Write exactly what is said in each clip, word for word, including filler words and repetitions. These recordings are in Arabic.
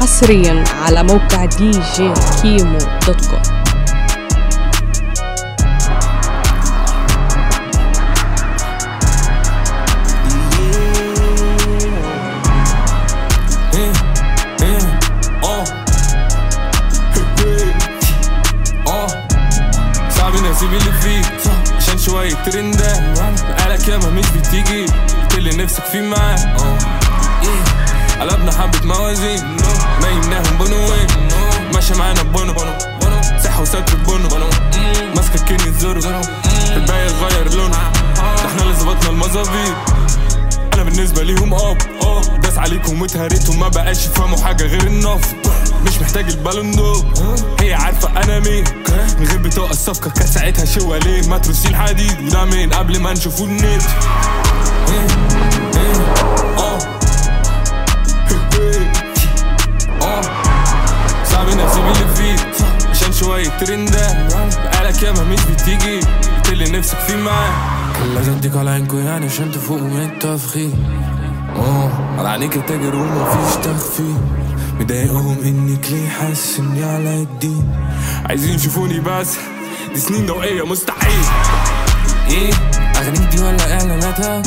حصريا على موقع دي جي كيمو دوت كوم. سيب اللي فيك عشان شوية ترندات بقالك ياما مش بتيجي كل نفسك فيه معاه. قلبنا حبة موازين نايمناهم بنوين ماشي معانا بونو صحة وستر بونو ماسكة كيني الزورو الباقي غير لونه احنا اللي ظبطنا المظابيط. انا بالنسبة ليهم اب داس عليكم واتهريتهم ما بقاش يفهموا حاجة غير النفط. مش محتاج البالون دور هي عارفة انا مين من غير بتوع الصفقة كانت ساعتها شوالين متروسين حديد وده مين قبل ما نشوفوا النت. صعب نفسي باللي فيك عشان شوية ترندات بقالك ياما مش بتيجي اللي نفسك فيه معاه. كل جدك على عينكو يعني عشان تفوقوا من التفخيم. اه على عينيك التاجر ومفيش تخفي مضايقهم انك ليه حاسس اني على الدين. عايزين يشوفوني بس دي سنين ضوئية مستحيل. ايه اغانيك دي ولا اعلاناتها؟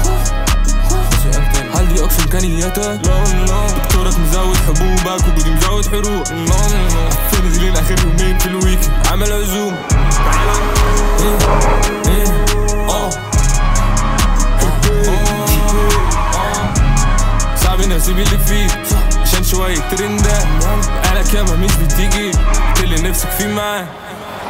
هل دي اقصى امكانياتها؟ لا لا دكتورك مزود حبوبك وجودي مزود حروق. لا لا فين دي اخر يومين في الويك عمل عزوم. ايه ايه اه صعب نسيب اللي فيك عشان شوية ترندات بقالك ياما مش بتيجي اللي نفسك فيه معاه.